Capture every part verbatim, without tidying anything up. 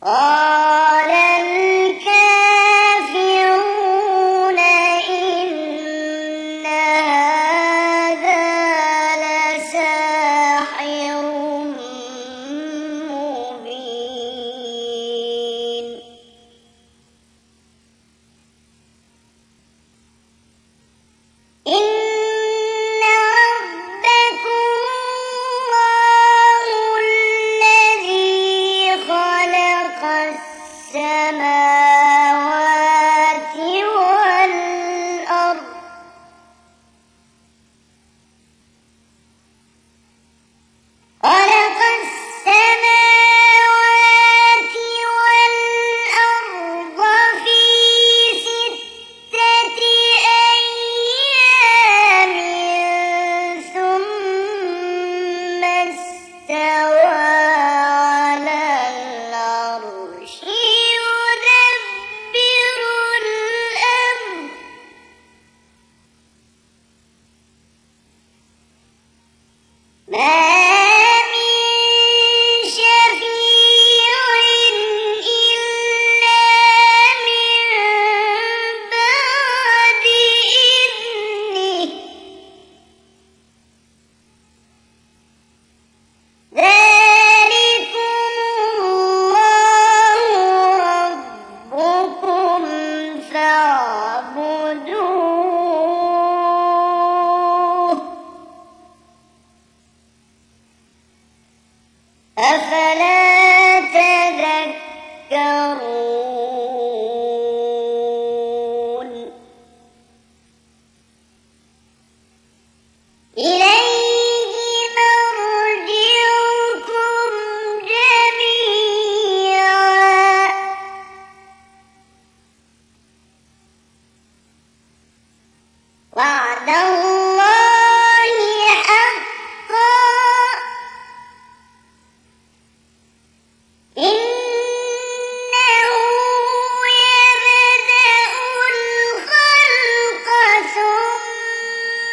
قال الكافرون إن هذا لساحر مبين إن ربكم الله الذي خلق السماوات والأرض خلق السماوات والأرض في ستة أيام ثم استوى على العرش يدبر الأمر ما أفلا تذكرون إليه مرجعكم جميعا وعد الله حقا إنه يبدأ الخلق ثم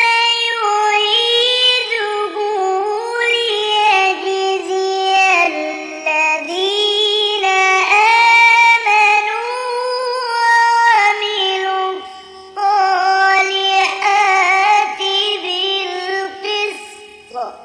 يعيده ليجزي الذين آمنوا وعملوا الصالحات بالقسط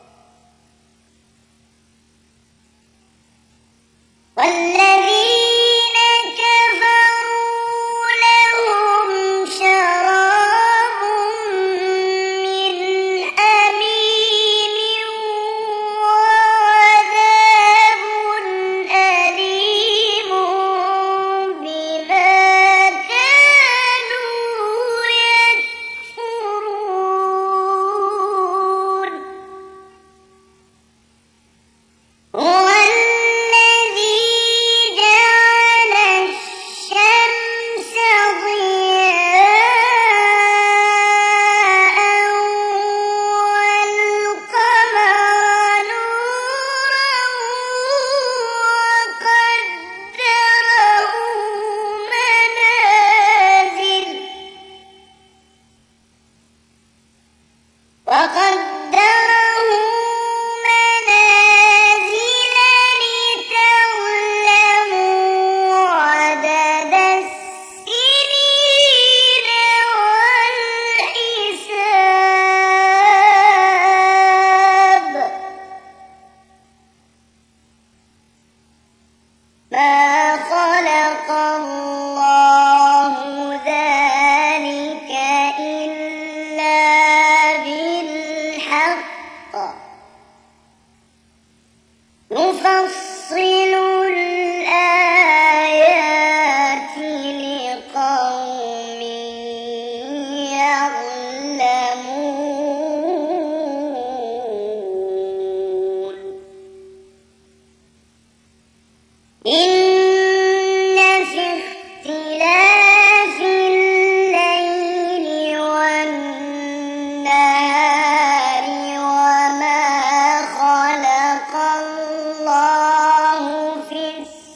والذين كفروا لهم شراب من حميم وعذاب أليم بما كانوا يكفرون هو الذي جعل الشمس ضياء والقمر نورا وقدره منازل وقدره منازل لتعلموا عدد السنين والحساب ما خلق الله ذلك إلا بالحق نفصل الآيات لقوم يعلمون إن في اختلاف الليل والنهار وما خلق الله في السماء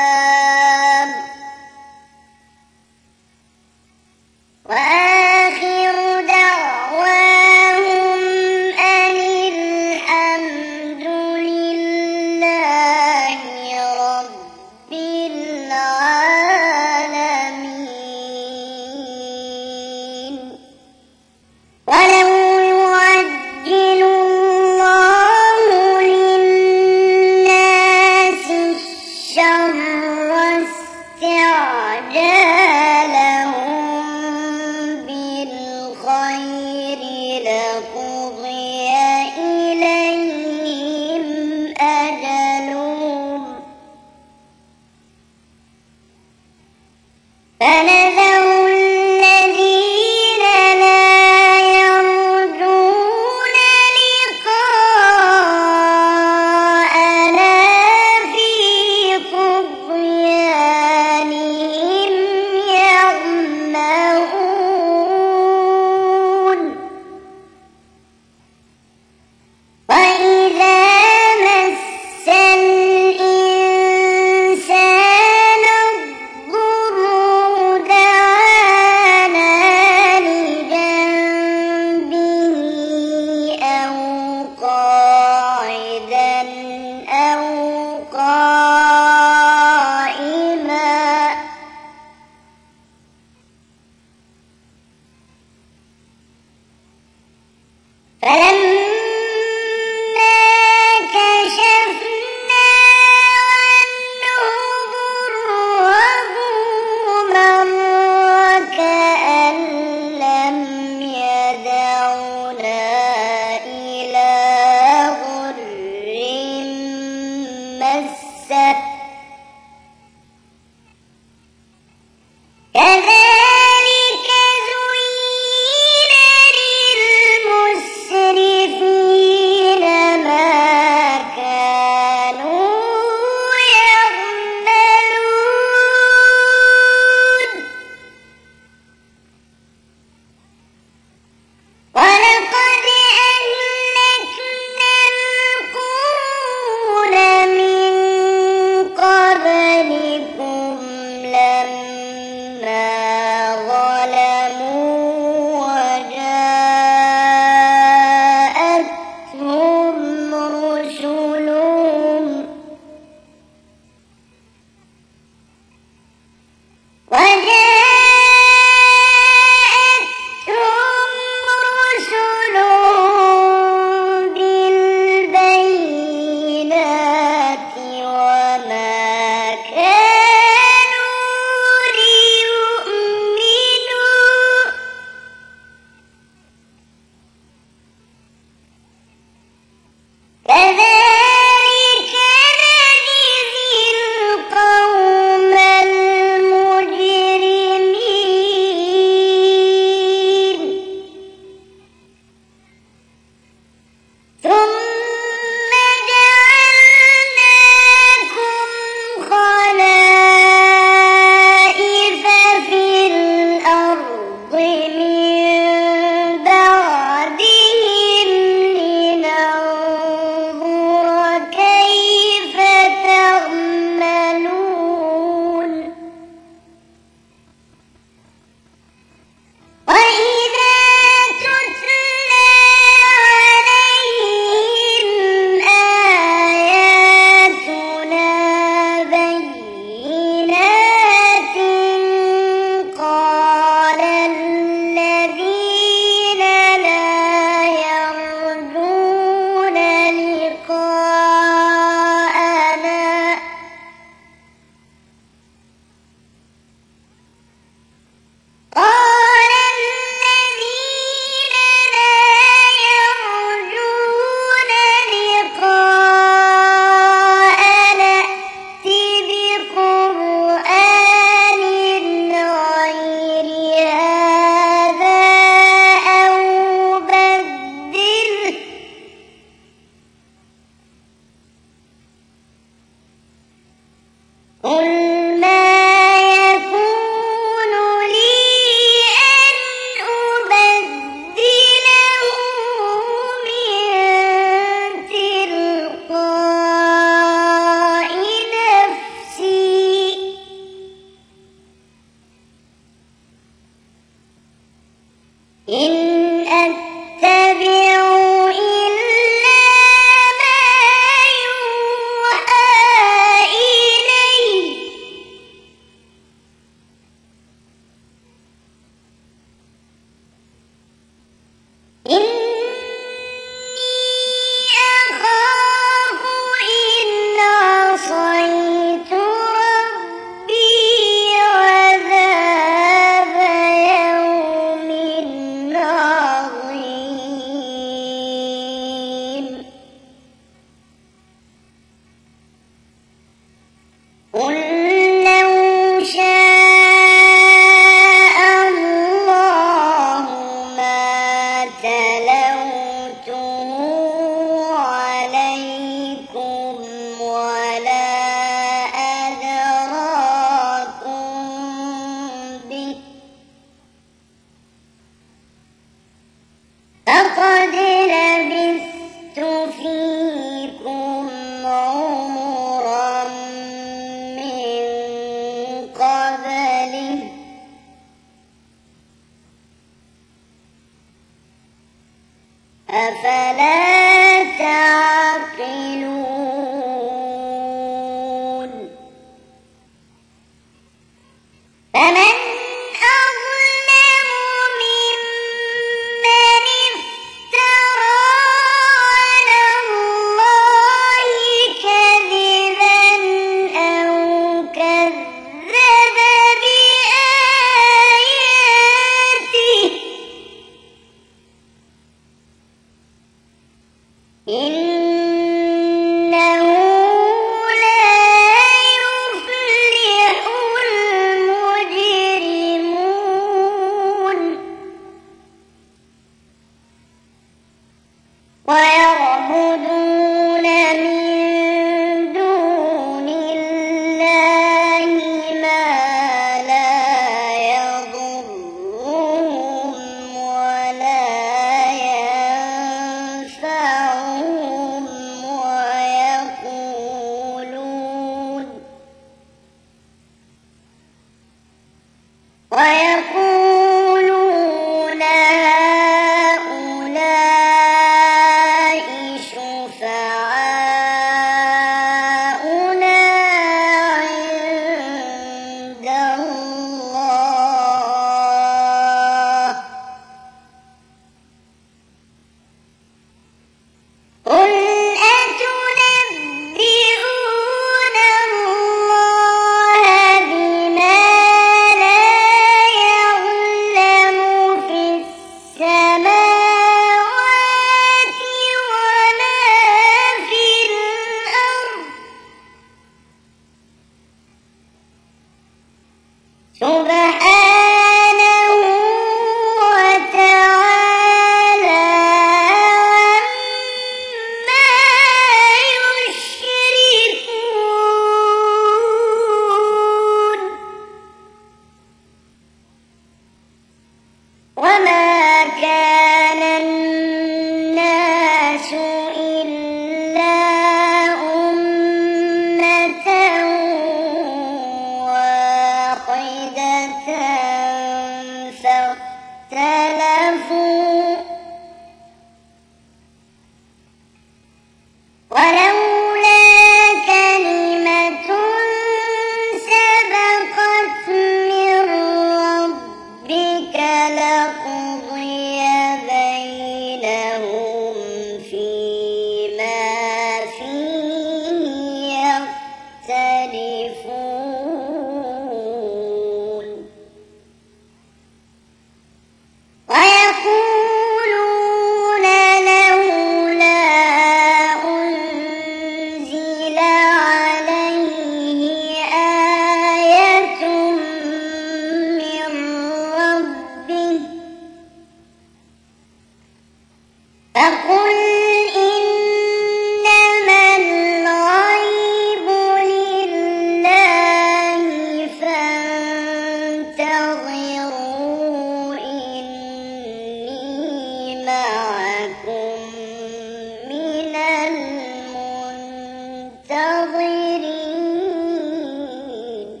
منتظرين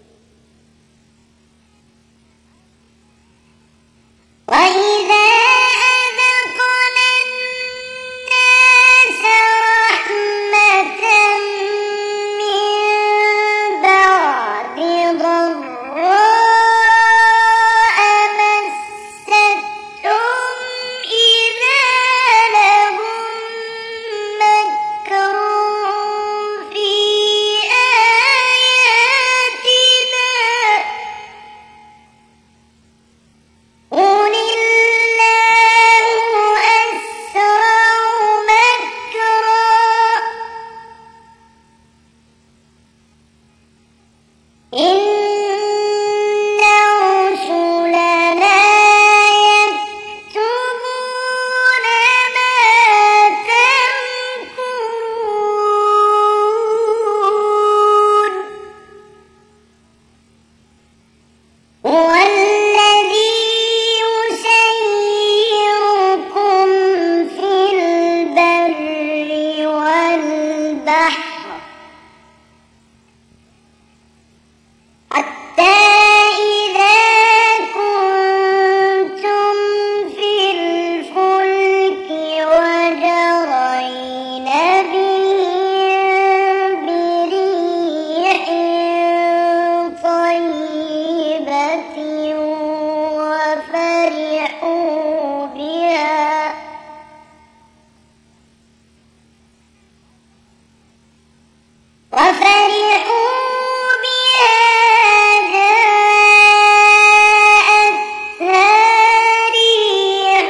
وإذا أذقنا الناس رحمة من بعد ضراء مستهم إذا لهم مكر في آياتنا قل الله أسرع مكرا إن رسلنا يكتبون ما تمكرون هو الذي يسيركم في البر والبحر حتى إذا كنتم في الفلك وجرين بهم بريح طيبة وفرحوا بها وفرحوا بها جاءتها ريح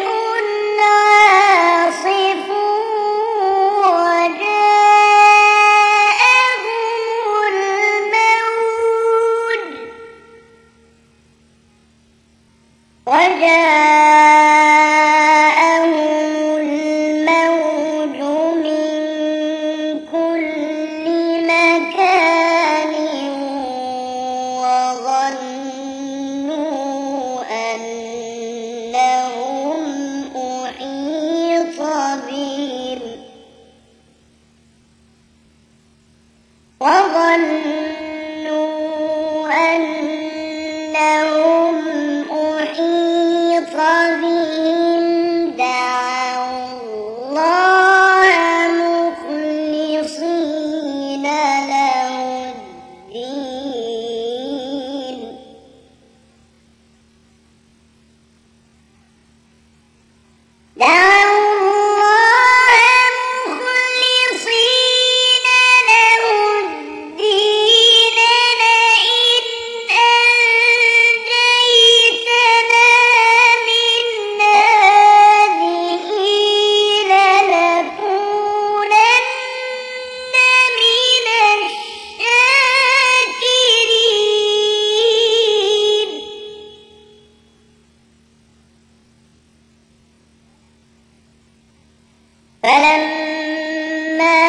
عاصف وجاءهم الموج وجاءهم الموج من كل مكان وظنوا أنهم أحيط بهم وظنوا أنهم أحيط بهم دعوا الله مخلصين له الدين دعوا الله مخلصين له الدين لئن أنجيتنا من هذه لنكونن من الشاكرين فلما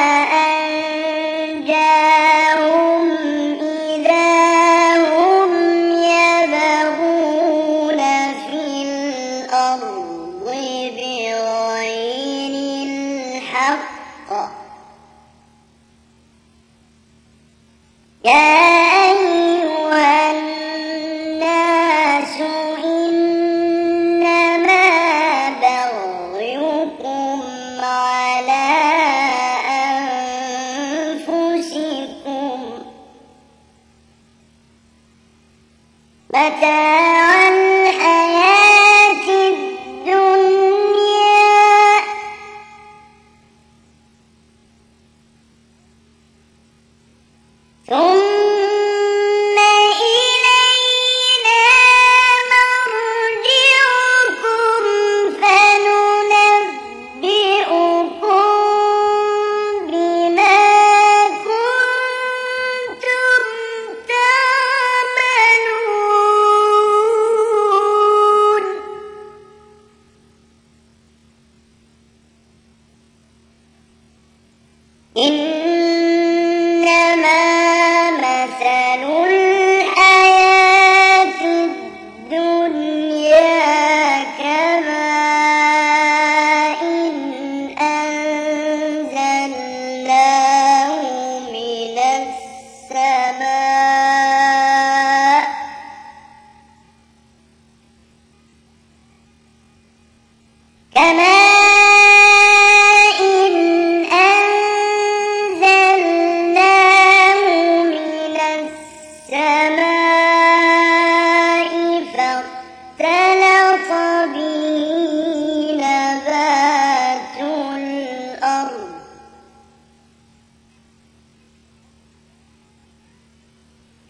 أنجاهم إذا هم يبغون في الأرض بغير الحق يا أيها الناس إنما بغيكم على أنفسكم متاع الحياة الدنيا ثم إلينا مرجعكم فننبئكم بما كنتم تعملون إنما مثل الحياة الدنيا كماء أنزلناه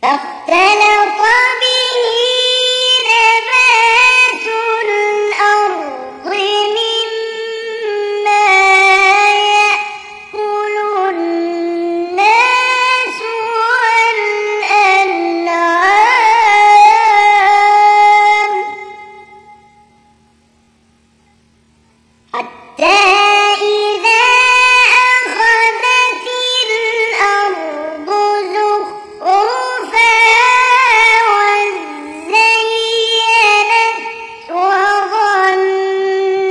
فاختلط به نبات الأرض مما يأكل الناس والأنعام حتى إذا أخذت الأرض زخرفها وزينت وظن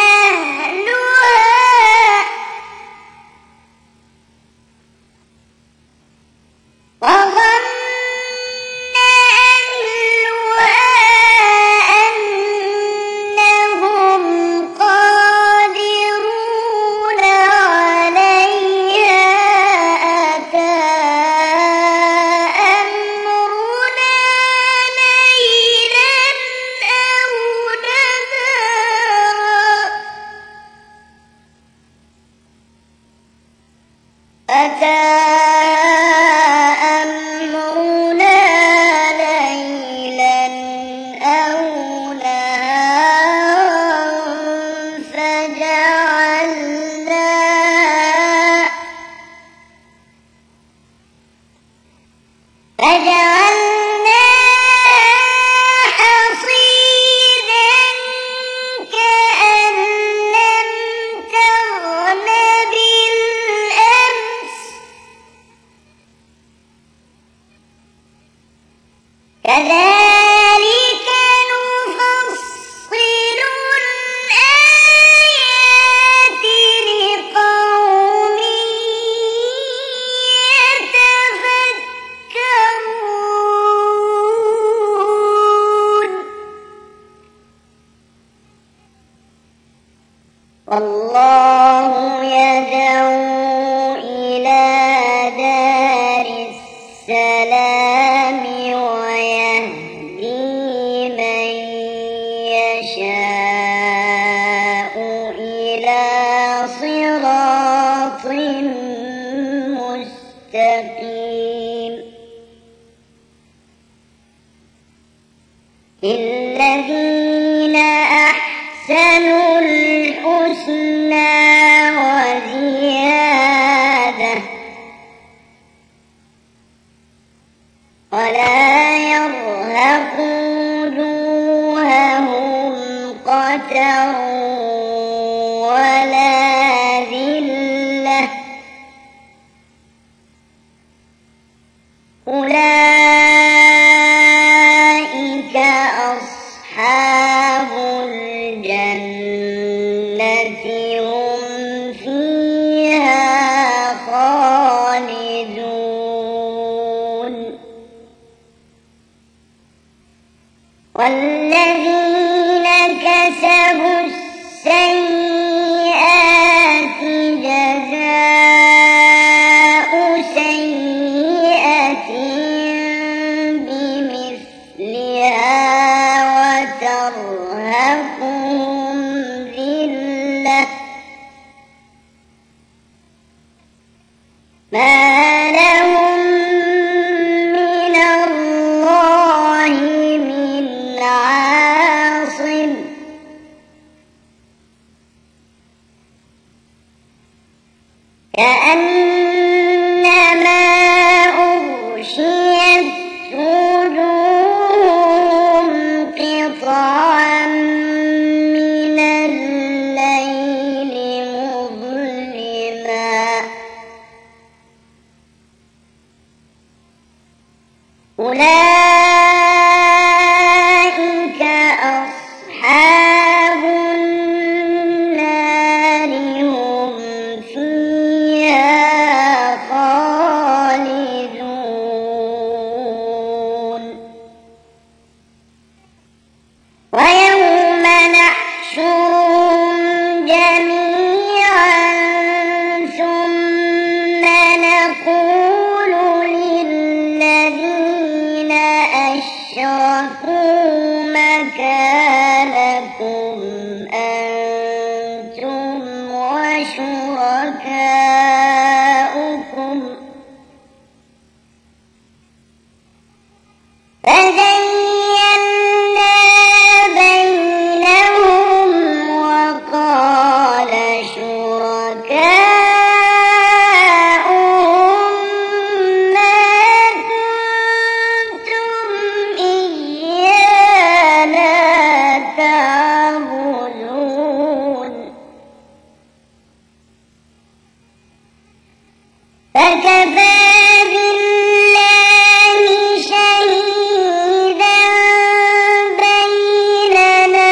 أهلها وظن أهلها أنهم قادرون عليها أتاها أمرنا ليلا أو نهارا أتاها أمرنا ليلا أو نهارا فجعلناها فجعلناها حصيدا كأن لم تغن بالأمس كذلك نفصل الآيات لقوم يتفكرون والله يدعو إلى دار السلام ويهدي من يشاء إلى صراط مستقيم للذين أحسنوا الحسنى وزيادة ولا يرهق وجوههم قتر ولا ذلة أولئك أصحاب الجنة هم فيها خالدون والذين كسبوا السيئات جزاء سيئة بمثلها وترهقهم ذلة ما لهم من الله من عاصم كأنما أغشيت وجوههم قطعا من الليل مظلما أولئك أصحاب النار هم فيها خالدون ويوم نحشرهم جميعا ثم نقول للذين فكفى بالله شهيدا بيننا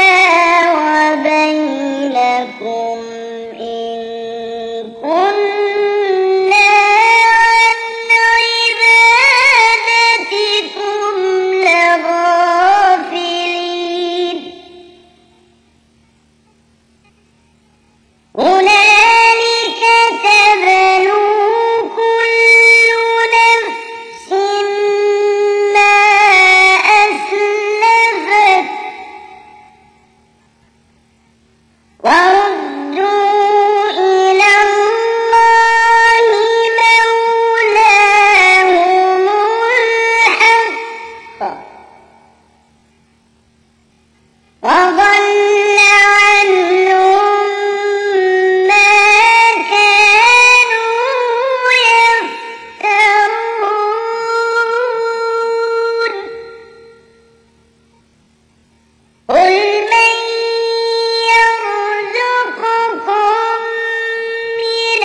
وبينكم إن كنا عن عبادتكم لغافلين هنالك تبلو كل نفس ما أسلفت وردوا إلى الله مولاهم الحق وضل عنهم ما كانوا يفترون قل من يرزقكم من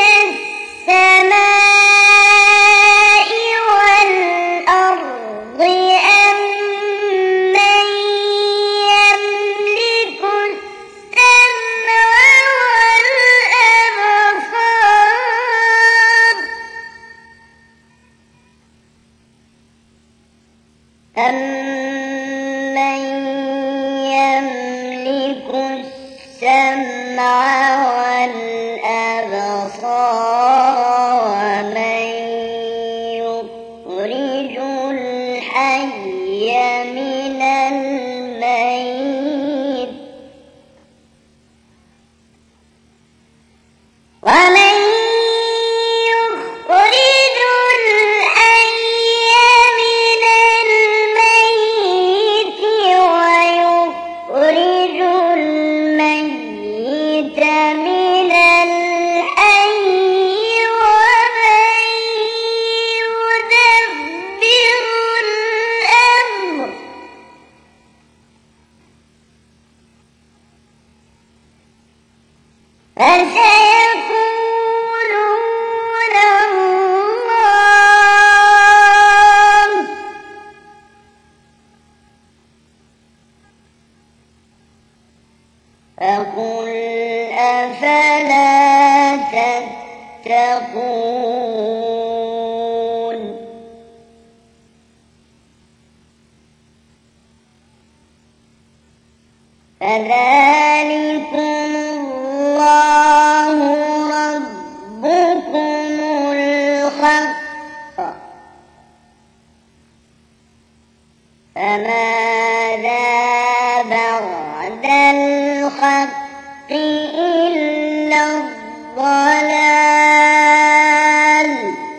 السماء والأرض أم من يملك السمع والأبصار أَمَّن يَمْلِكُ السَّمْعَ وَالْأَبْصَارَ وَمَن يُخْرِجُ الْحَيَّ مِنَ الْمَيِّتِ وَمَن يُخْرِجُ الْحَيَّ مِنَ الْمَيِّتِ وَيُخْرِجُ الْمَيِّتَ مِنَ الْحَيِّ وَمَن يُدَبِّرُ الْأَمْرَ فسيقولون الله فقل أفلا تتقون فذلكم الله ربكم الحق فماذا بعد الحق إلا الضلال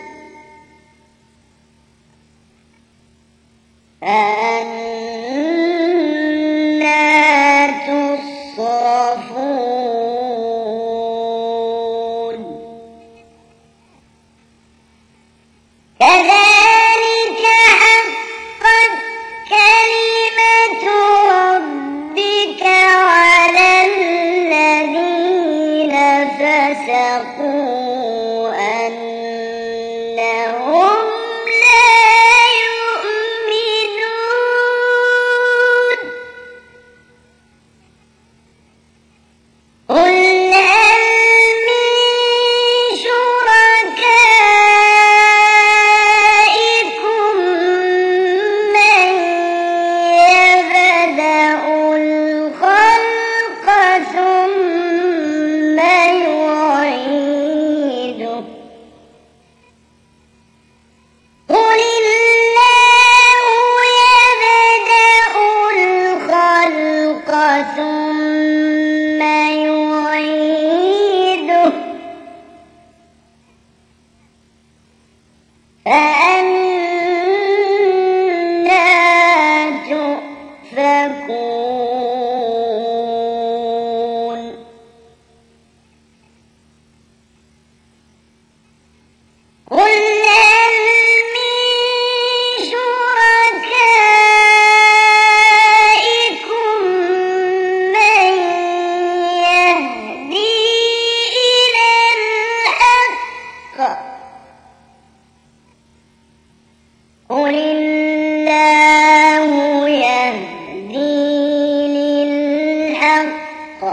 فأنى تصرفون كذلك حقت كلمة ربك على الذين فسقوا أنهم لا يؤمنون قل هل من شركائكم من يبدأ الخلق ثم يعيده قل الله يبدأ الخلق ثم يعيده فأنى تؤفكون قل هل من شركائكم من يهدي إلى الحق قل الله يهدي للحق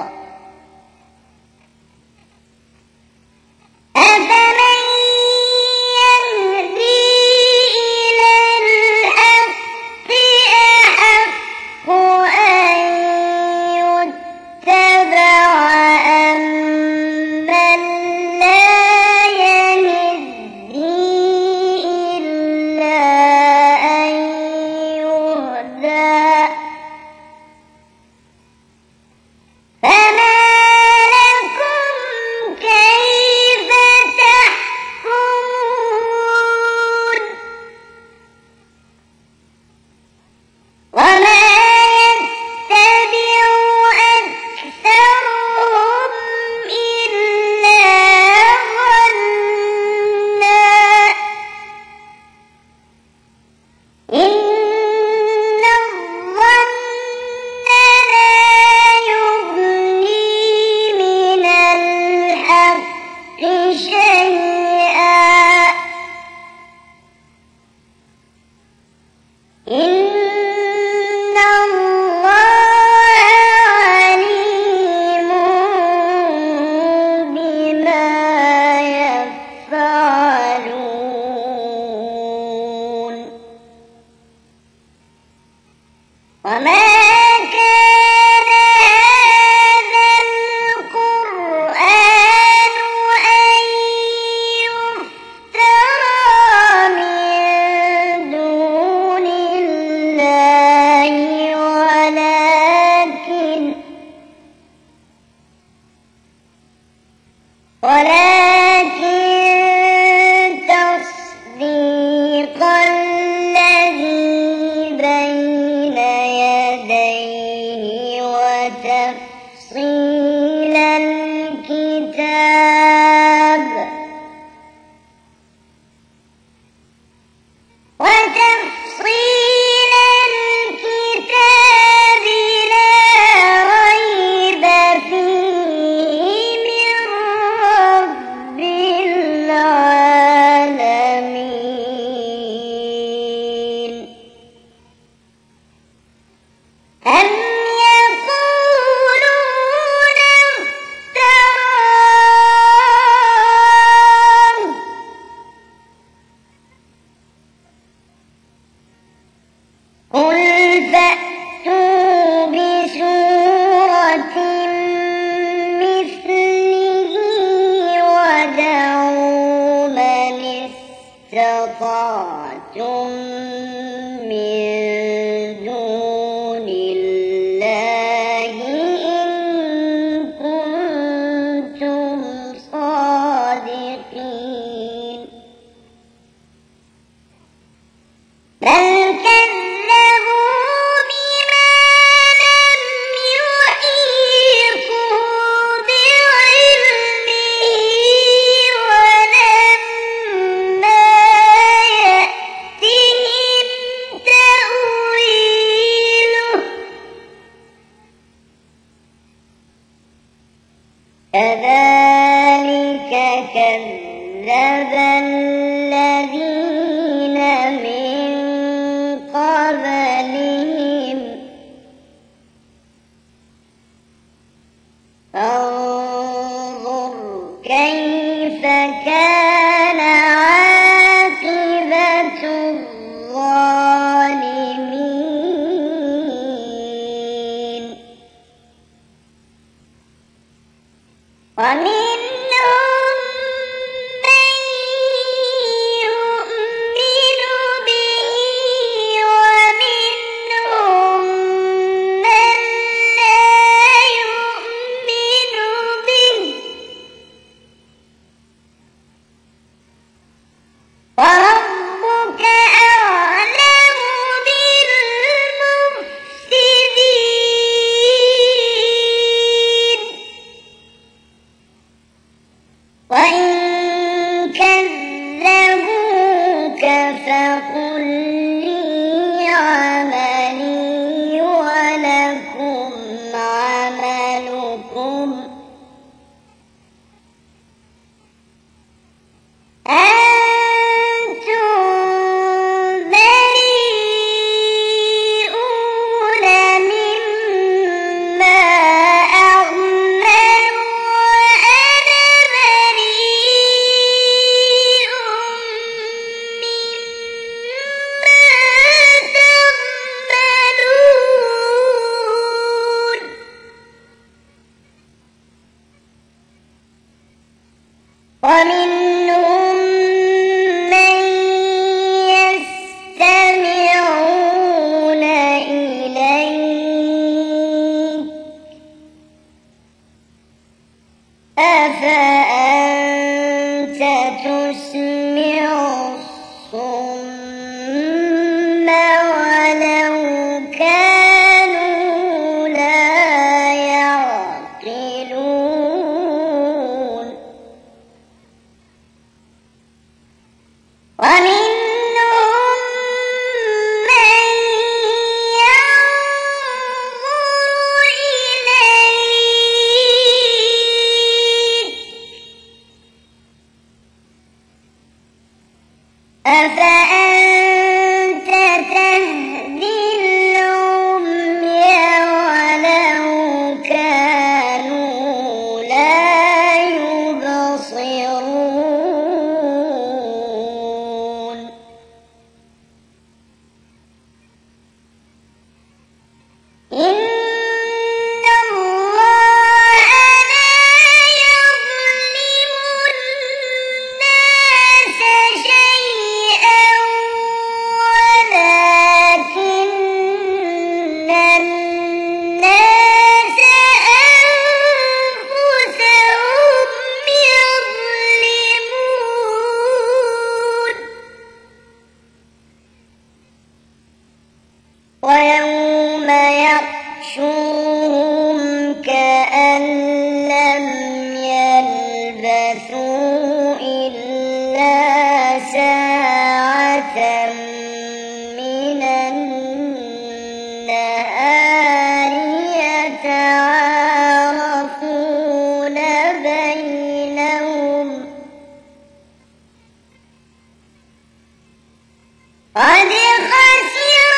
أفمن يهدي إلى الحق أحق أن يتبع أمن لا يهدي إلا أن يهدى فما لكم كيف تحكمون وما يتبع أكثرهم إلا ظنا إن الظن لا يغني من الحق شيئا إن الله عليم بما يفعلون وما كان هذا القرآن أن يفترى من دون الله ولكن ولكن تصديق الذي بين يديه وتفصيل الكتاب وتفصيل الكتاب لا ريب فيه من رب العالمين أم يقولون افتراه قل فأتوا بسورة مثله ودعوا من استطعتم من دون الله إن كنتم صادقين بل كذبوا بما لم يحيطوا بعلمه ولما يأتهم تأويله كذلك كذب الذين من قبلهم فانظر كيف كان عاقبة الظالمين ومنهم من يؤمن به ومنهم من لا يؤمن به وربك أعلم بالمفسدين وإن كذبوك فقل لي عملي ولكم عملكم أنتم ومنهم من ينظر إليك أفأنت تهدي العمي ولو كانوا لا يبصرون إن الله لا يظلم الناس شيئا ولكن الناس أنفسهم يظلمون ويوم يحشرهم كأن لم يلبثوا إلا ساعة من النهار يتعارفون بينهم قد خسر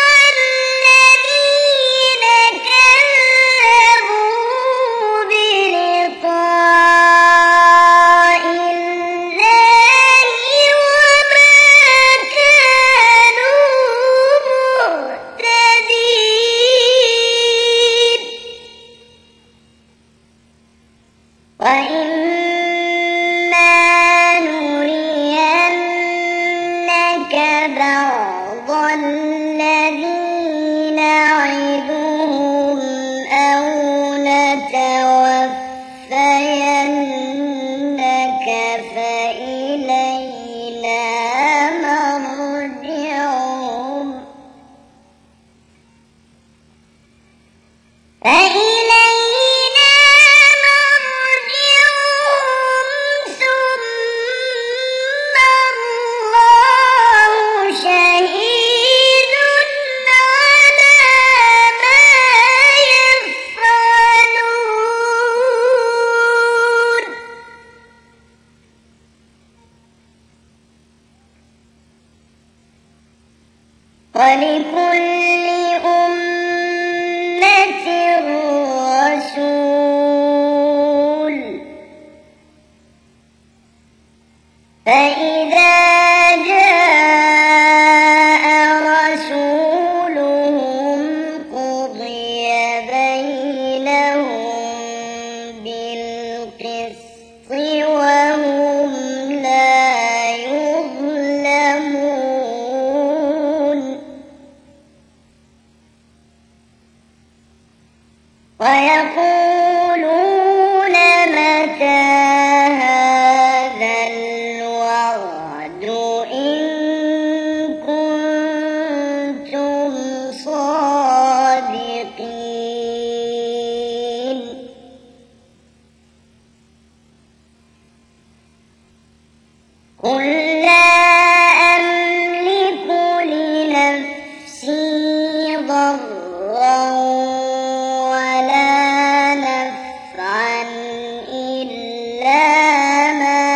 الذين كذبوا بلقاء الله وما كانوا مهتدين وإما نرينك بعض الذي نعدهم أو نتوفينك فإلينا مرجعهم فإلينا مرجعهم ثم الله شهيد على ما يفعلون ولكل أمة رسول فإذا جاء رسولهم قضي بينهم بالقسط وهم لا يظلمون ويقولون متى هذا الوعد إن كنتم صادقين قل لا أملك لنفسي ضرا ولا نفعا إلا ما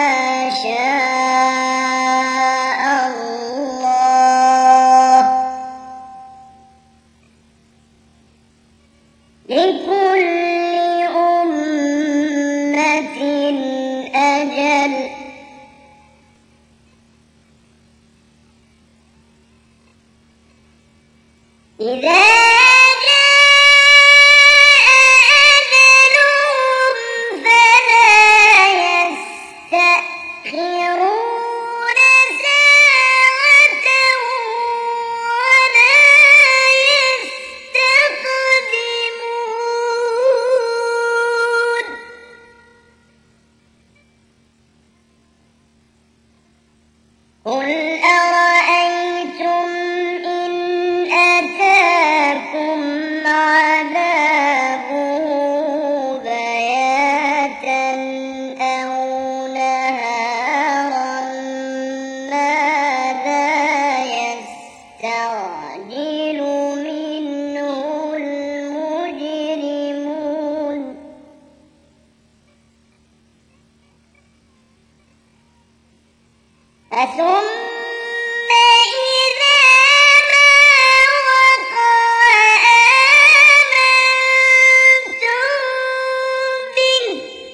شاء الله لكل أمة أجل إذا جاء أجلهم فلا يستأخرون ساعة ولا يستقدمون قل أرأيتم إن أتاكم أثم إذا ما وقع آمنتم به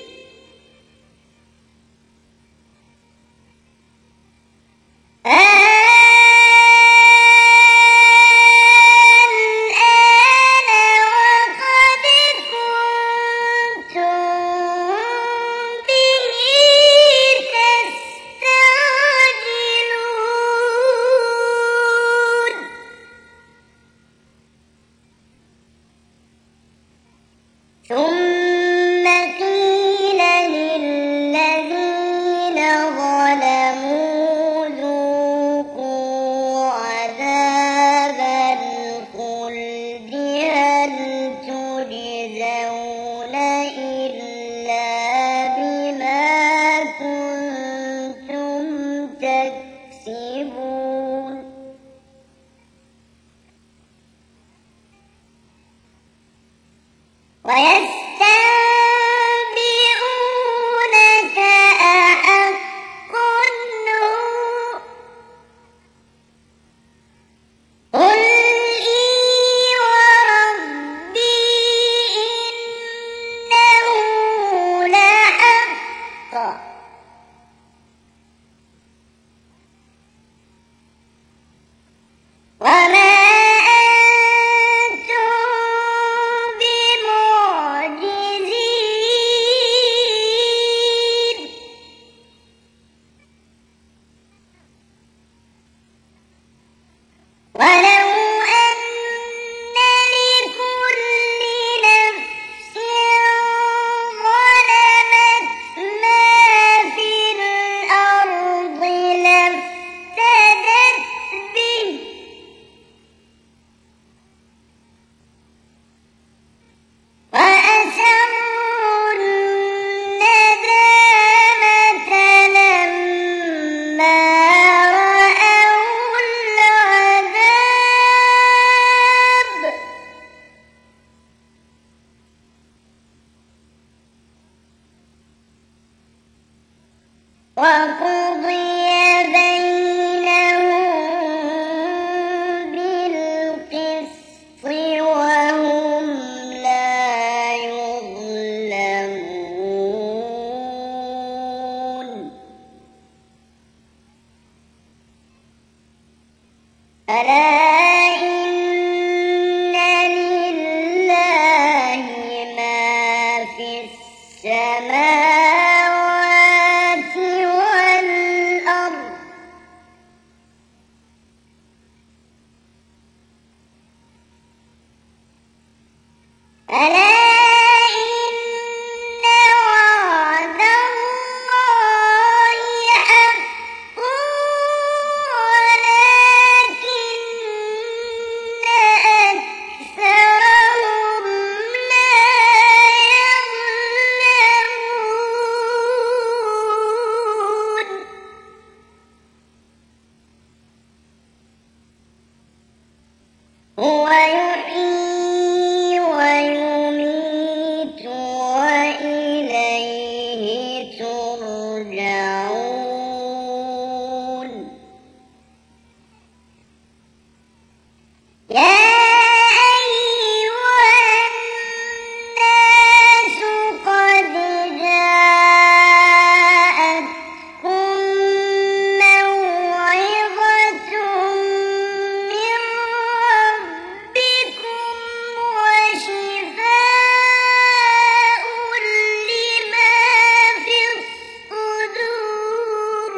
ثم قيل للذين ظلموا ذوقوا عذاب الخلد هل تجزون إلا بما كنتم تكسبون ويستنبئونك أحق هو قل إي وربي إنه لحق وما ولو أن لكل نفس ظلمت ما في الأرض لافتدت به وأسروا الندامة لما رأوا العذاب وقضي بينهم بالقسط وهم لا يظلمون ألا إن لله ما في السماوات والأرض ألا إن وعد الله حق ولكن أكثرهم لا يعلمون هو يحيي ويميت وإليه ترجعون يا أيها الناس قد جاءتكم موعظة من ربكم وشفاء لما في الصدور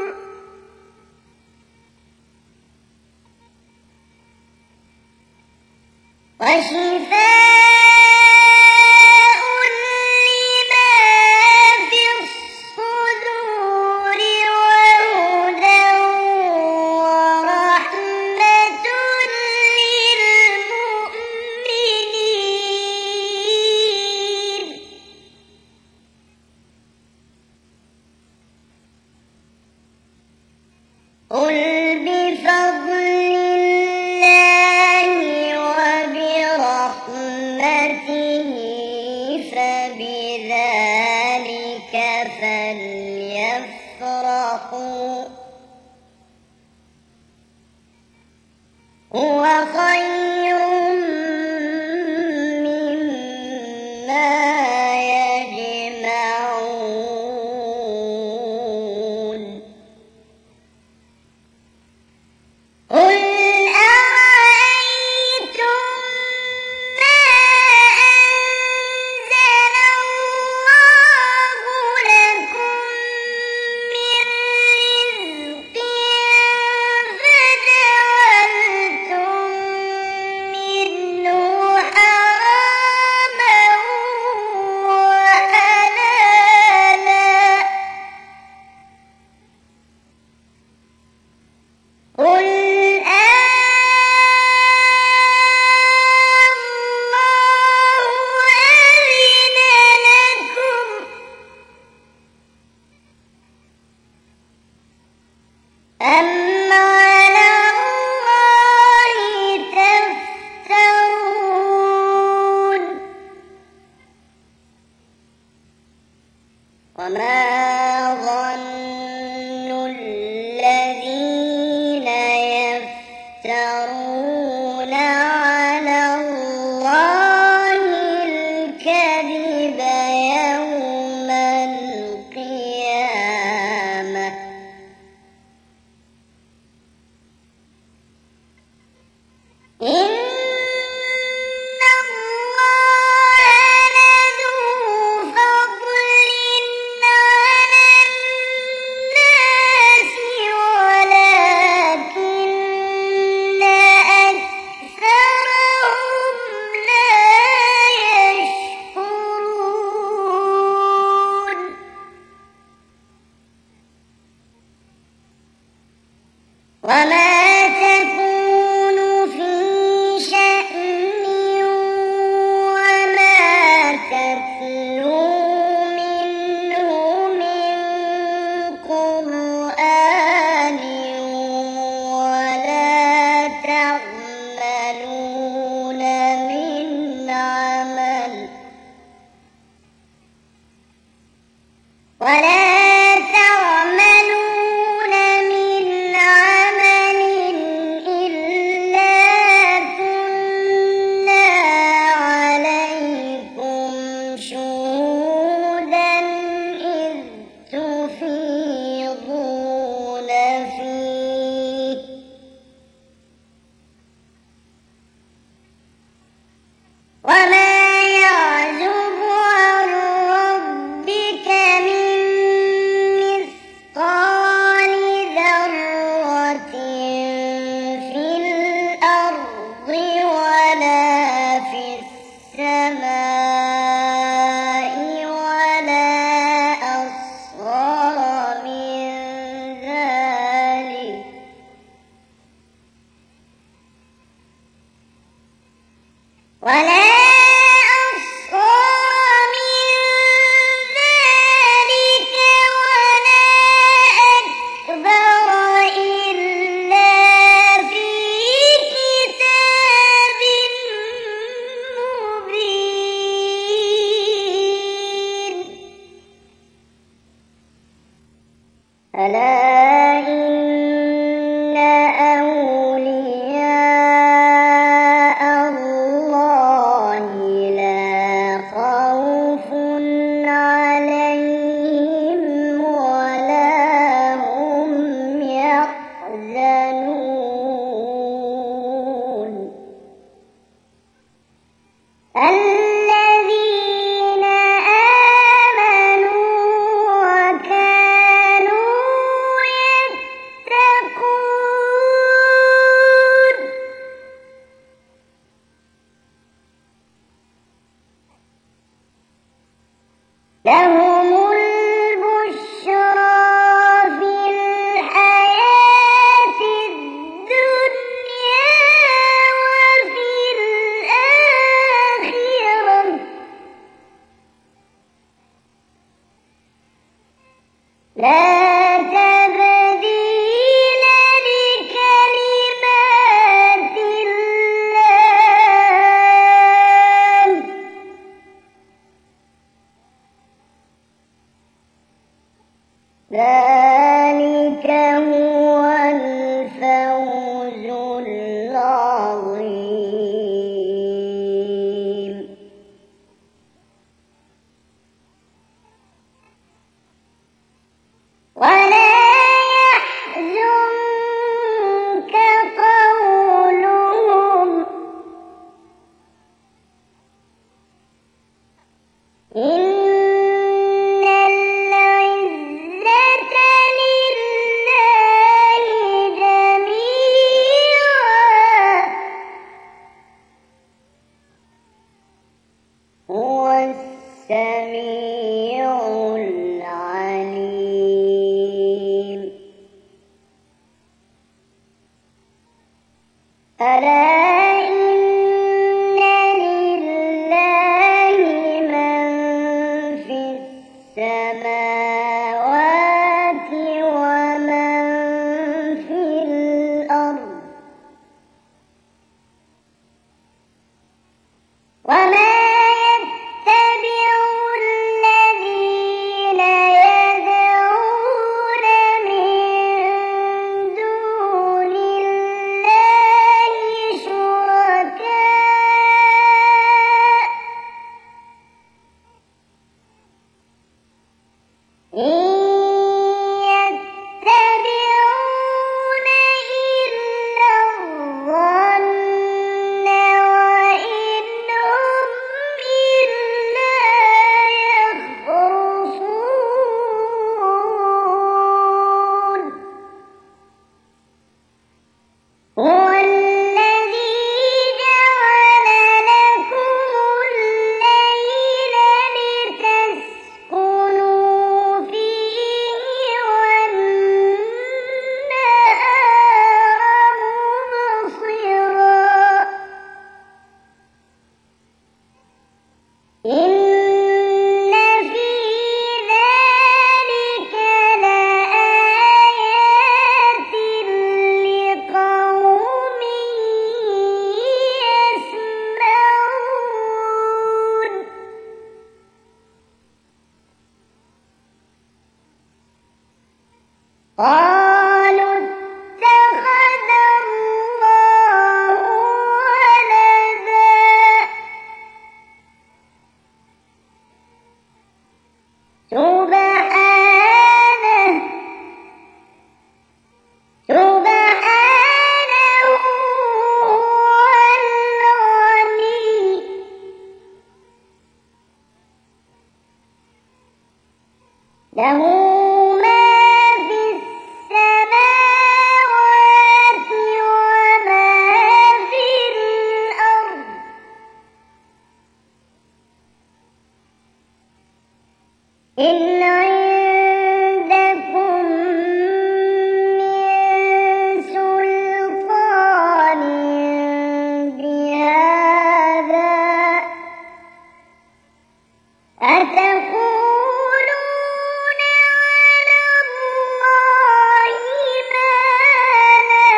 وشفاء لما في الصدور وهدى ورحمة للمؤمنين قل بفضل الله وبرحمته هو خير مما يجمعون قل أرأيتم ما أنزل الله لكم من رزق فجعلتم منه حراما وحلالا قل أم على الله تفترون وما ظن الذين يفترون على الله الكذب يوم القيامة إن الله لذو فضل على الناس ولكن أكثرهم لا يشكرون وما تكون في شأن وما تتلو منه من قرآن ولا تعملون من عمل ولا تعملون من عمل إلا كنا عليكم شهودا إذ تفيضون فيه وما يعزب عن ربك من مثقال ذرة في الأرض ولا في السماء ولا أصغر من ذلك ولا أصغر من ذلك ولا أكبر إلا في كتاب مبين ألا إن أولياء الله لا خوف عليهم ولا هم يحزنون الذين آمنوا وكانوا يتقون لهم البشرى في الحياة ألا إن لله من في السماوات ومن في الأرض وما يتبع الذين يدعون من دون الله شركاء إن يتبعون إلا الظن وإن هم إلا يخرصون هو الذي جعل لكم الليل لتسكنوا فيه والنهار مبصرا إن في ذلك لآيات لقوم يسمعون قالوا اتخذ الله ولدا سبحانه سبحانه هو الغني له ما في السماوات وما في الأرض إن عندكم من سلطان بهذا أتقولون على الله ما لا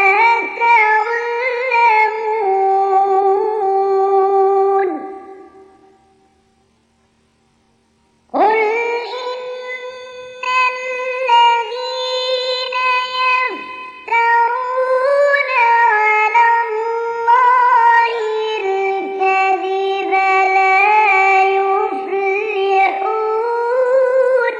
تعلمون قل إن الذين يفترون على الله الكذب لا يفلحون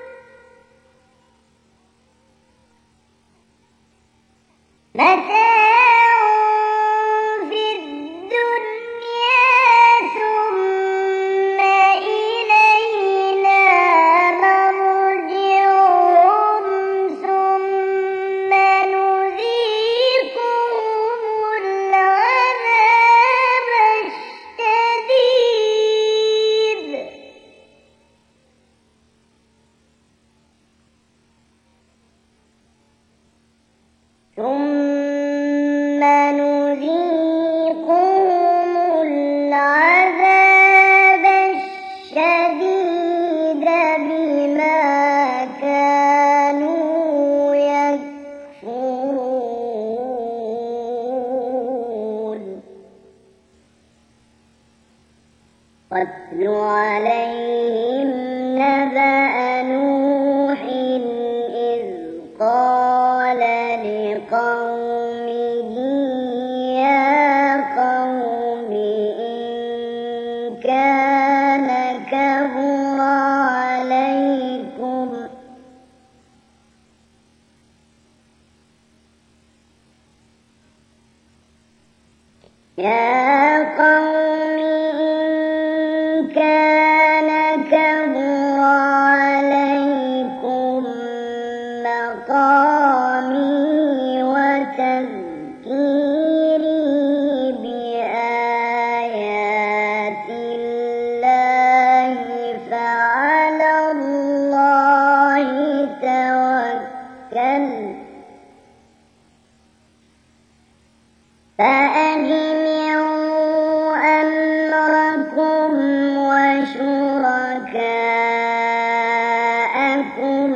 متاع في الدنيا ثم إلينا مرجعهم ثم نذيقهم العذاب الشديد ثم نذيقهم العذاب الشديد بما كانوا يكفرون واتل عليهم نبأ نوح إذ قال لقومه يا قوم إن كان كبر عليكم يا قوم إن كان كبر عليكم مقامي وتذكيري بآيات الله فعلى الله توكلت فأجمعوا أمركم وشركاءكم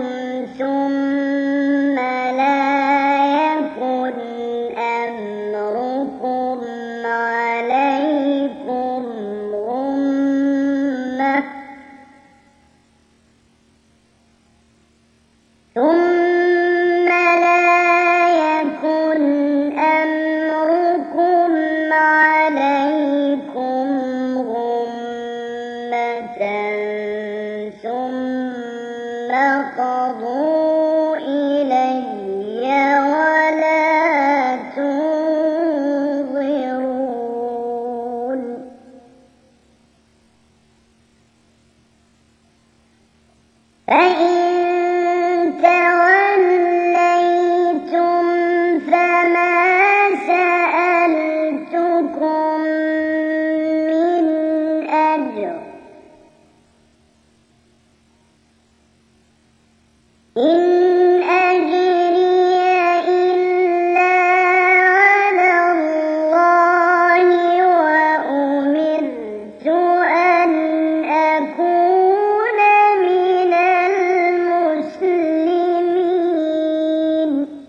ثم لا يكن أمركم عليكم غمة ثم لا يكن أمركم عليكم غمة ثم قضوا إلي ولا تنظرون فإن توليتم فما سألتكم من أجر إن أجري إلا على الله وأمرت أن أكون من المسلمين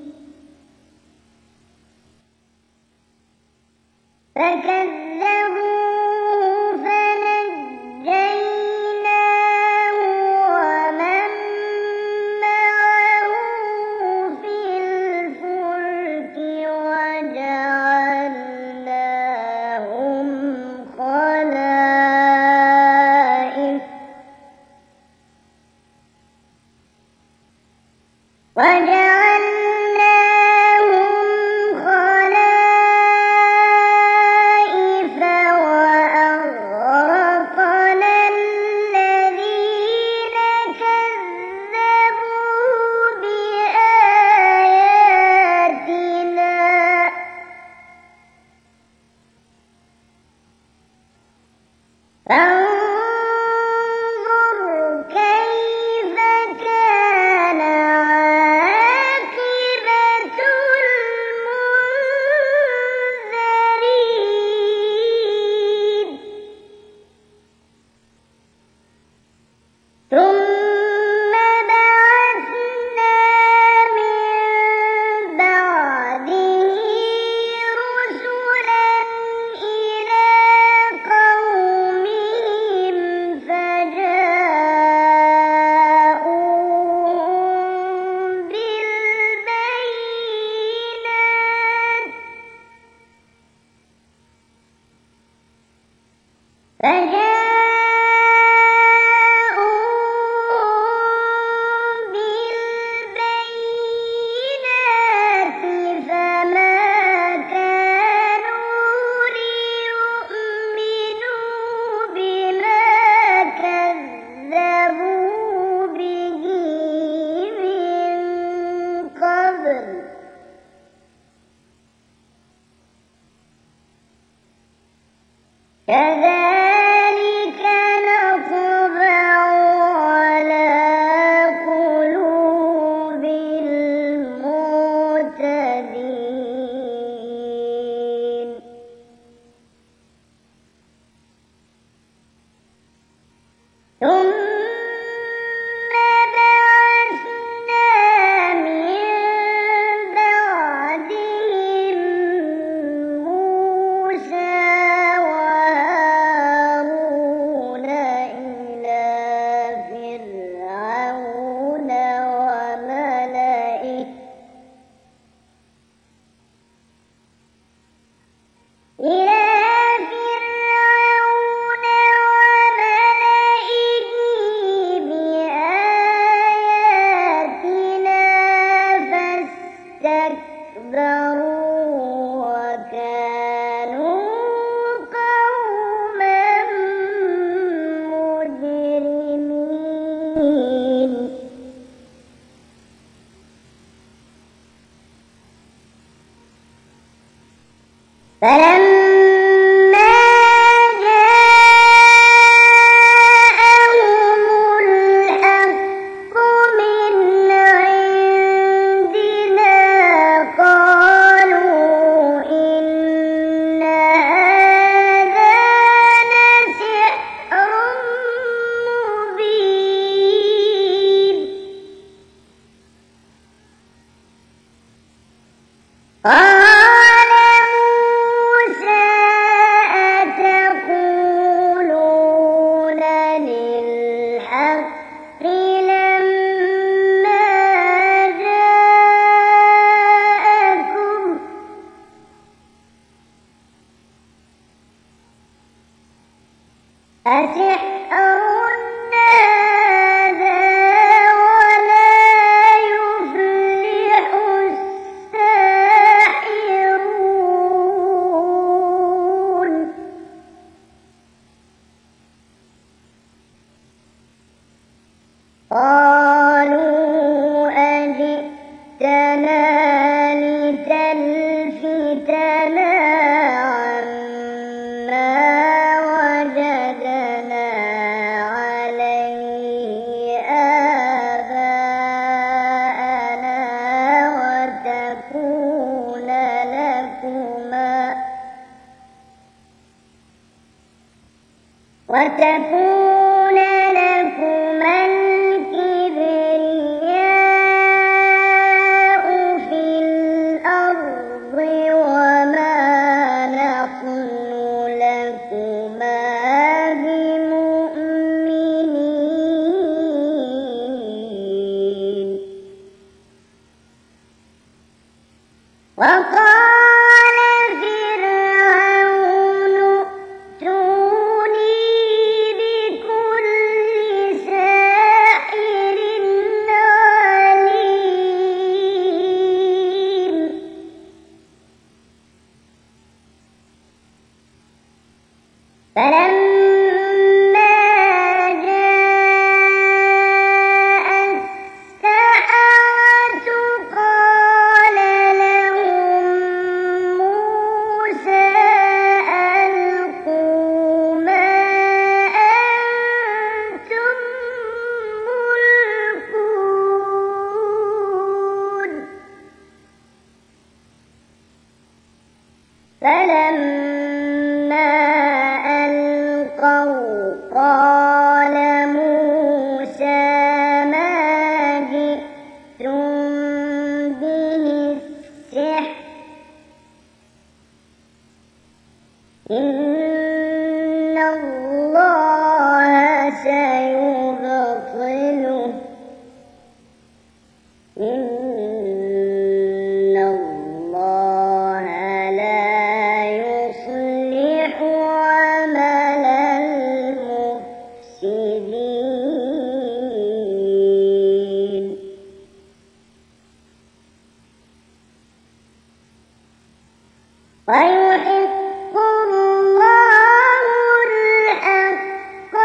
فكذبوه فنجيناه ومن معه في الفلك وجعلناهم خلائف وجعلناهم خلائف وأغرقنا الذين كذبوا بآياتنا فانظر كيف كان عاقبة المنذرين ثم بعثنا من بعده رسلا إلى قومهم فجاءوهم بالبينات فجاءوهم بالبينات فما كانوا ليؤمنوا بما كذبوا به من قبل كذلك نطبع على قلوب المعتدين ثم بعثنا من بعدهم موسى وهارون إلى فرعون وملئه إلى فرعون وملئه بآياتنا فاستكبروا وكانوا قوما مجرمين فلما جاءهم الحق من عندنا قالوا إن قال موسى أتقولون للحق لما جاءكم أسحر هذا ولا يفلح الساحرون قالوا أجئتنا لتلفتنا عما وجدنا عليه آباءنا وتكون لكما وتكون لكما الكبرياء في الأرض وما نحن لكما بمؤمنين وقال فرعون ائتوني بكل ساحر عليم فلما جاء السحرة قال لهم موسى ألقوا ما أنتم ملقون فلما ألقوا قال موسى ما جئتم به السحر إن الله سيبطله إن الله لا يصلح عمل المفسدين ويحق الله الحق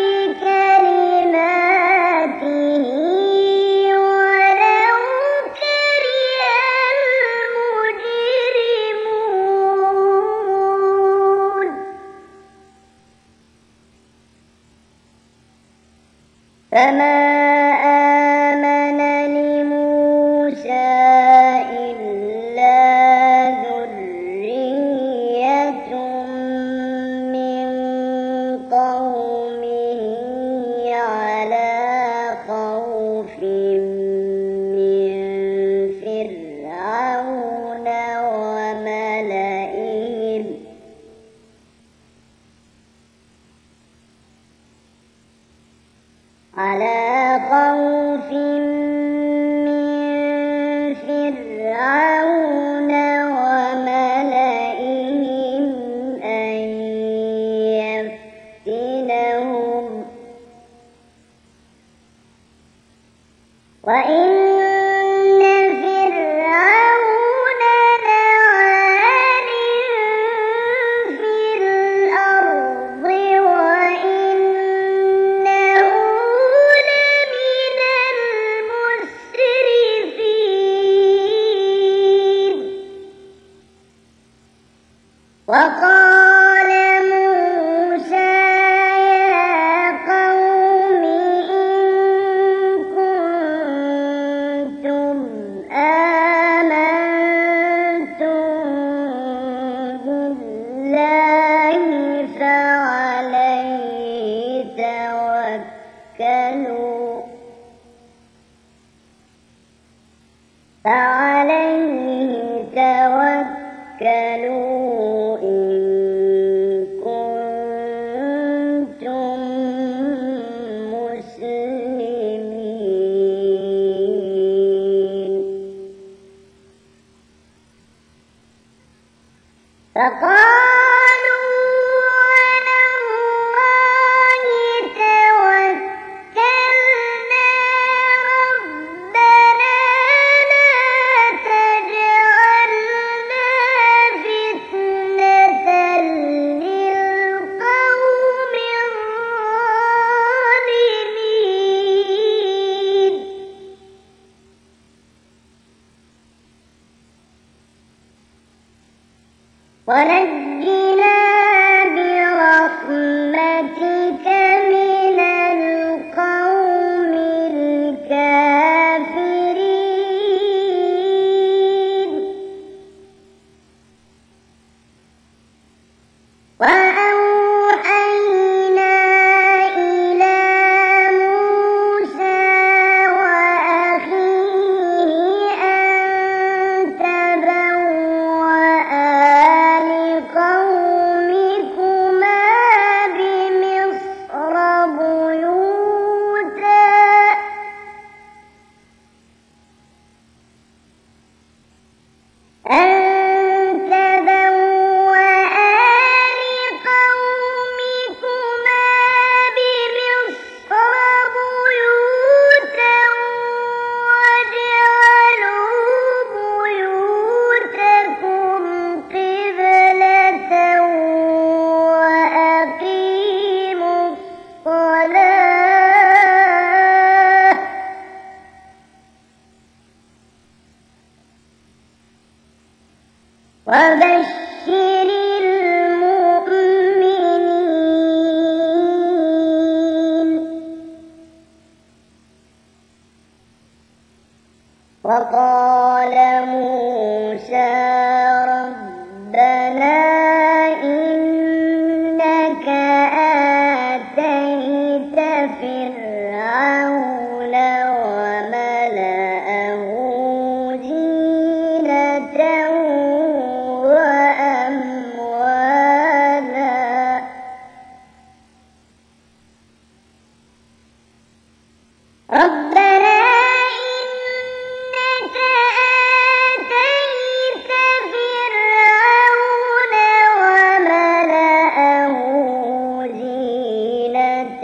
بكلماته ولو كره المجرمون فما آمن لموسى إلا ذرية من قومه على خوف من فرعون وملئهم على خوف من فرعون وملئهم أن يفتنهم وإن فرعون لعال في الأرض وإنه لمن المسرفين وقال موسى يا قوم إن كنتم آمنتم بالله فعليه توكلوا فعليه توكلوا إن كنتم مسلمين. فقالوا على الله توكلنا ربنا لا تجعلنا فتنة للقوم الظالمين. ونجنا برحمتك من القوم الكافرين. وأوحينا إلى موسى وأخيه أن تبوأ لقومكما بمصر بيوتا أن تبوأ لقومكما بمصر بيوتا واجعلوا بيوتكم قبلة وأقيموا الصلاة وبشر المؤمنين. وقال موسى ربنا إنك آتيت فرعون وملأه زينة وأموالا ربنا إنك آتيت فرعون وملأه زينة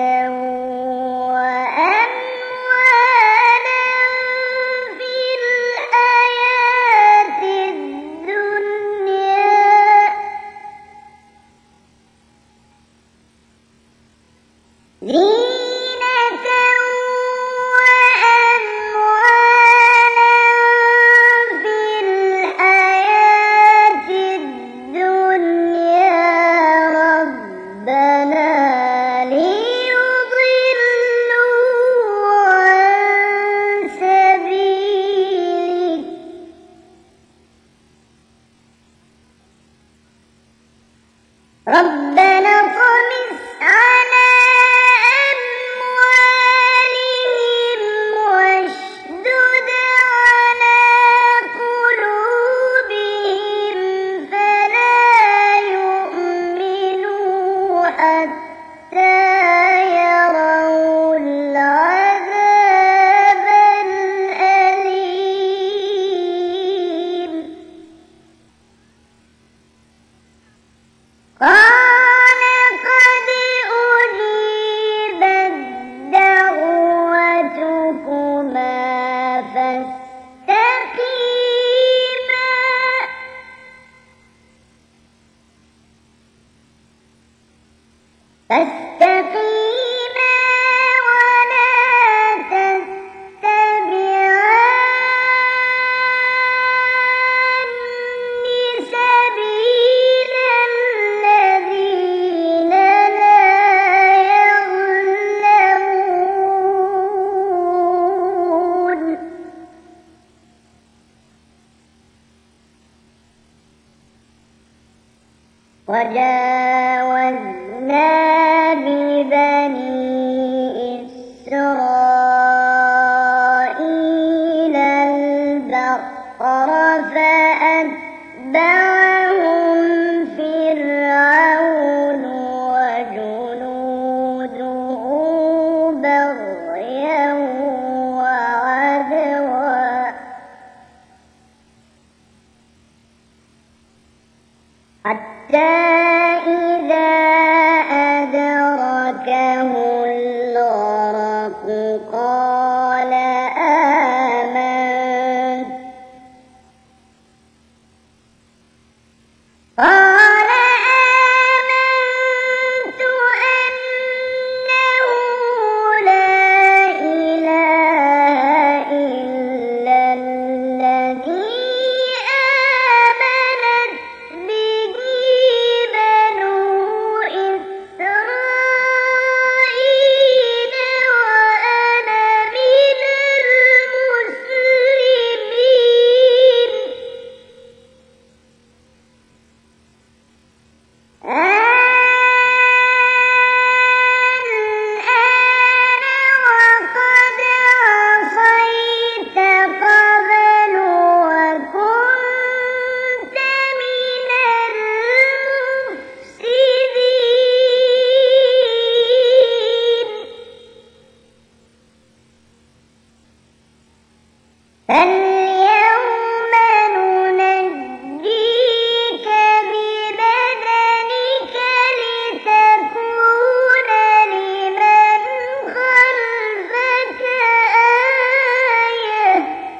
وأموالا في الحياة الدنيا زينة وأموالا في الحياة الدنيا ربنا ليضلوا عن سبيلك ربنا طمس على أموالهم واشدد على قلوبهم فلا يؤمنوا حتى يروا العذاب الأليم. قال قد أجيبت دعوتكما فاستقيما فاستقيما ولا تتبعان سبيل الذين لا يعلمون. وجاوزنا ببني إسرائيل البحر فأتبعوا فَرْعَوْنُ وَجُنُودُهُ بَغْيًا وَعَدْوًا حَتَّى إِذَا أَدْرَكَهُ الْغَرَقُ قَالَ آمَنتُ قال آمنت أنه لا إله إلا الذي آمنت به بنو إسرائيل وأنا من المسلمين. الآن وقد عصيت قبل وكنت من المفسدين. فاليوم ننجيك ببدنك لتكون لمن خلفك آية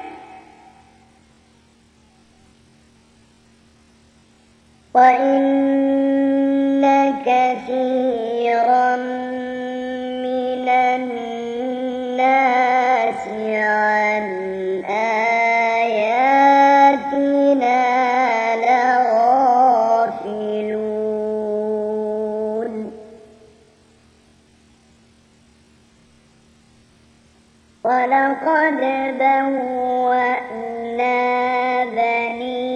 وإن كثيرا من الناس عن آياتنا لغافلون. ولقد بوأنا بني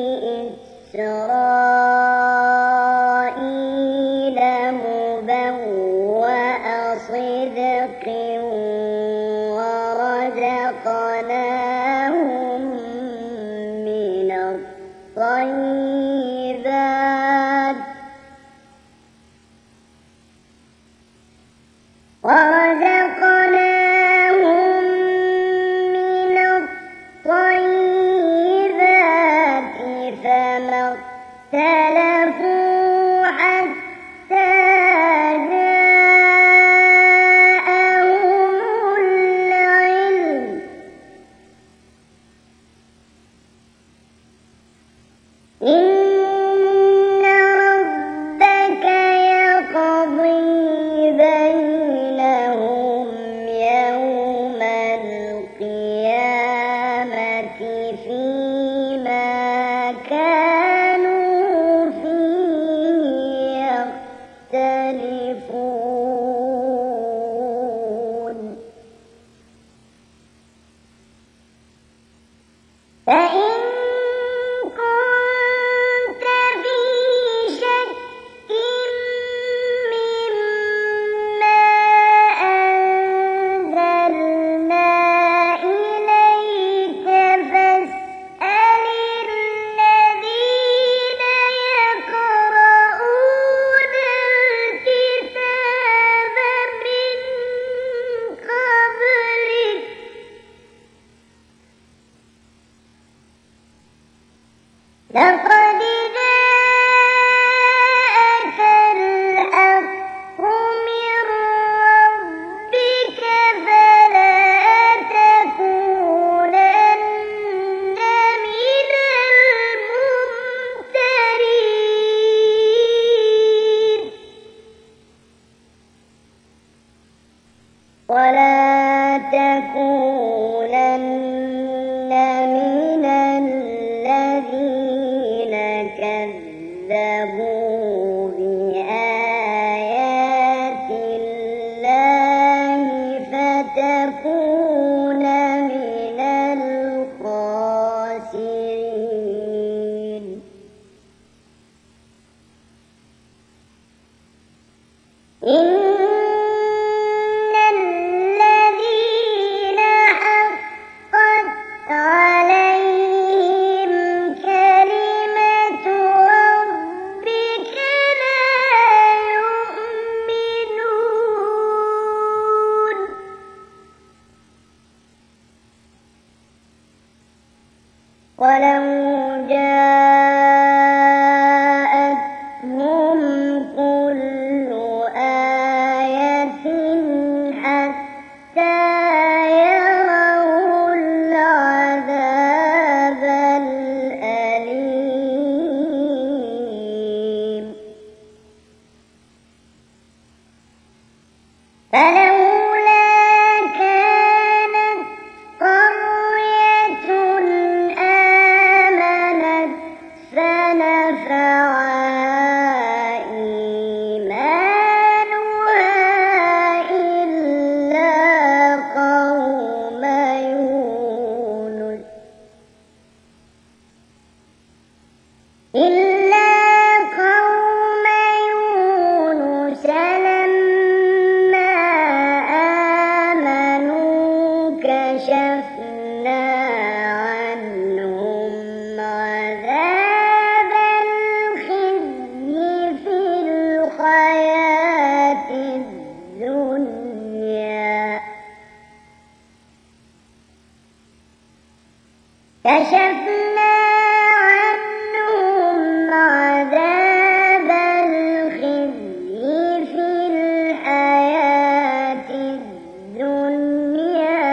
إسرائيل مبوأ صدق ورزقناهم من الطيبات ورزقناهم من الطيبات فما اختلفوا حتى جاءهم العلم. إن ربك يقضي بينهم يوم القيامة فيما كانوا فيه يختلفون. فإن كنت في شك مما أنزلنا إليك فاسأل الذين يقرؤون الكتاب من قبلك لقد جاءك الحق من ربك فلا تكونن من الممترين. ولا تكونن من الذين كذبوا بآيات الله فتكون من الخاسرين. إن الذين حقت عليهم كلمات نفعها إيمانها إلا قوم يونس إلا قوم يونس لما آمنوا كشفنا عنهم عذاب الخزي في الحياة الدنيا كشفنا عنهم عذاب الخزي في الحياة الدنيا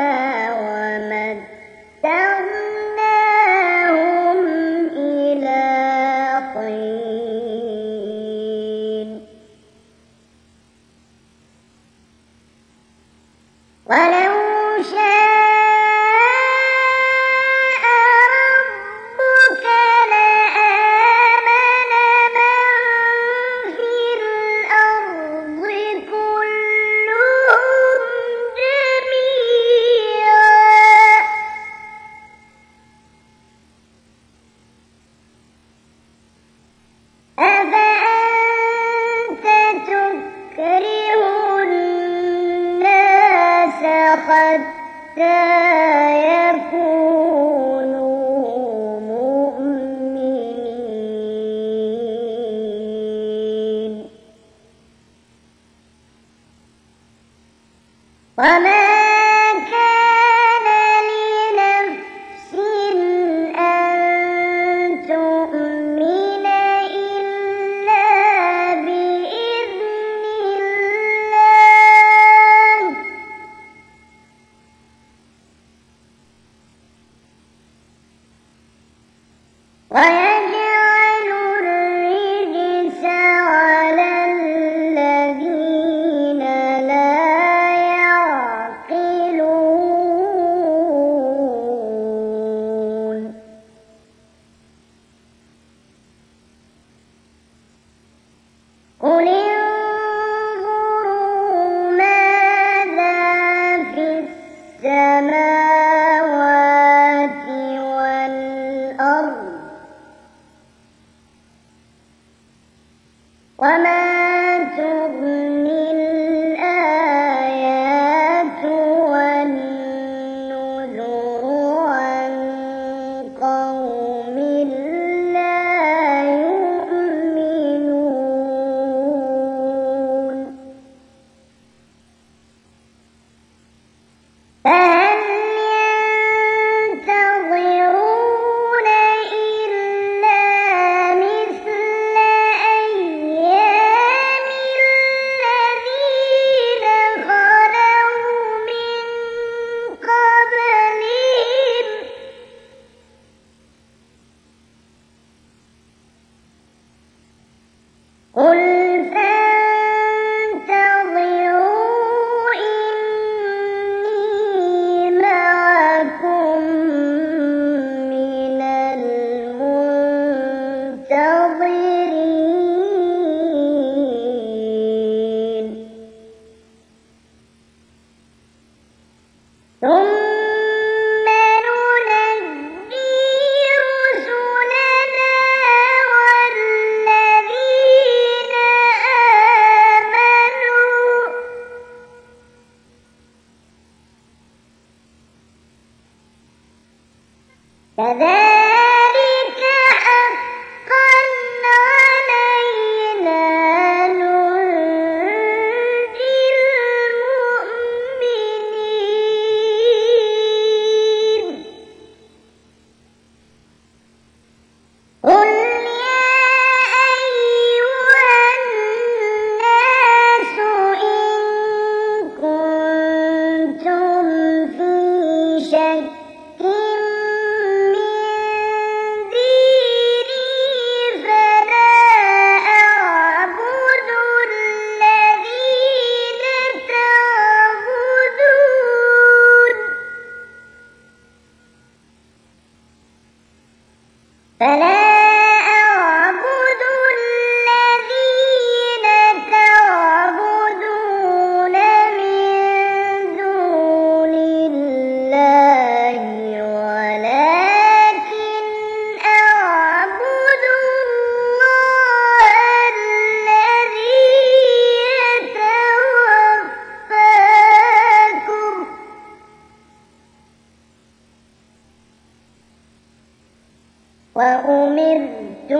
ومتعناهم إلى حين ولو شاء ربك لآمن من في الأرض كلهم جميعا أفأنت تكره الناس حتى يكونوا مؤمنين وما كان لنفس أن تؤمن إلا بإذن الله ويجعل الرجس على الذين لا يعقلون قل انظروا ماذا في السماوات والأرض وما تغني الآيات والنذر عن قوم لا يؤمنون فهل ينتظرون إلا مثل أيام الذين خلوا من قبلهم قل فانتظروا إني معكم من المنتظرين ثم ننجي رسلنا والذين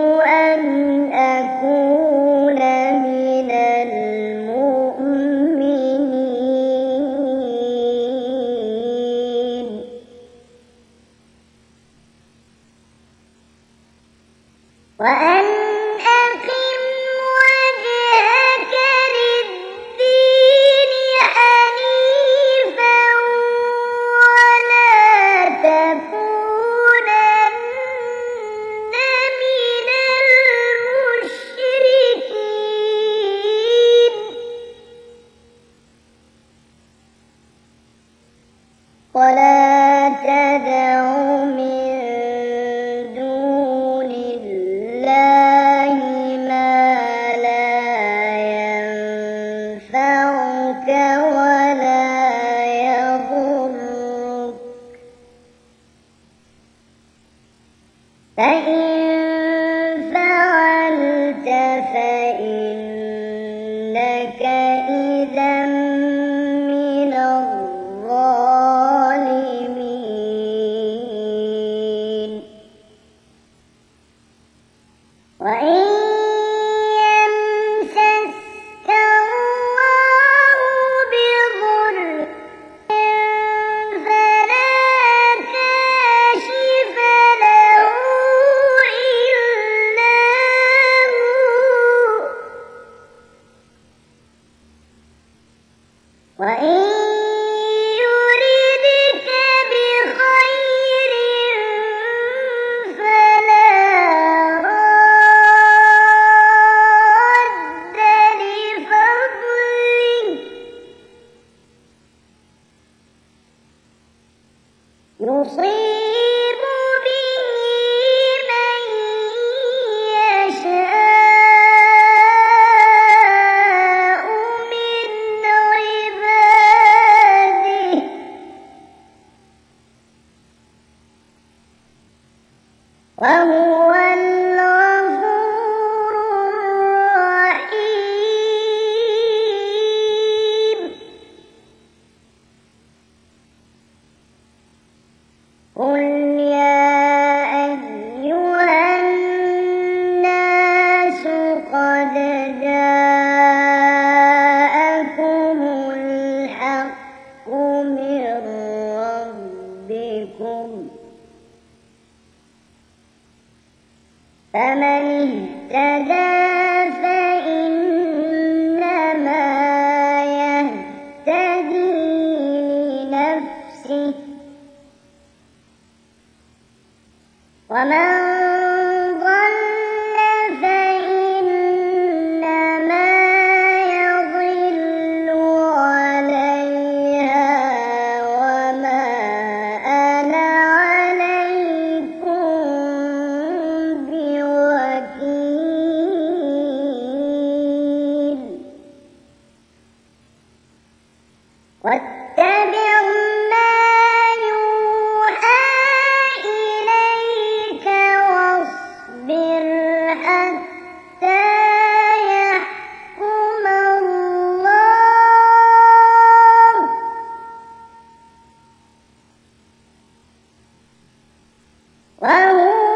أن أكون من المؤمنين وأن أقم وجهك للدين حنيفا ولا تكونن من المشركين ولا تدع من دون الله ما لا ينفعك ولا يضرك فإن فعلت فإنك إذا من الظالمين وإن يمسسك الله بضر فلا كاشف له إلا هو وإن يردك بخير فلا راد لفضله يصيب به من يشاء من عباده وهو الغفور الرحيم قل يا أيها الناس قد جاءكم الحق من ربكم فمن اهتدى فإنما يهتدي لنفسه ومن ضل فإنما يضل عليها وما أنا عليكم بوكيل واتبع ما يوحى إليك واصبر حتى يحكم الله وهو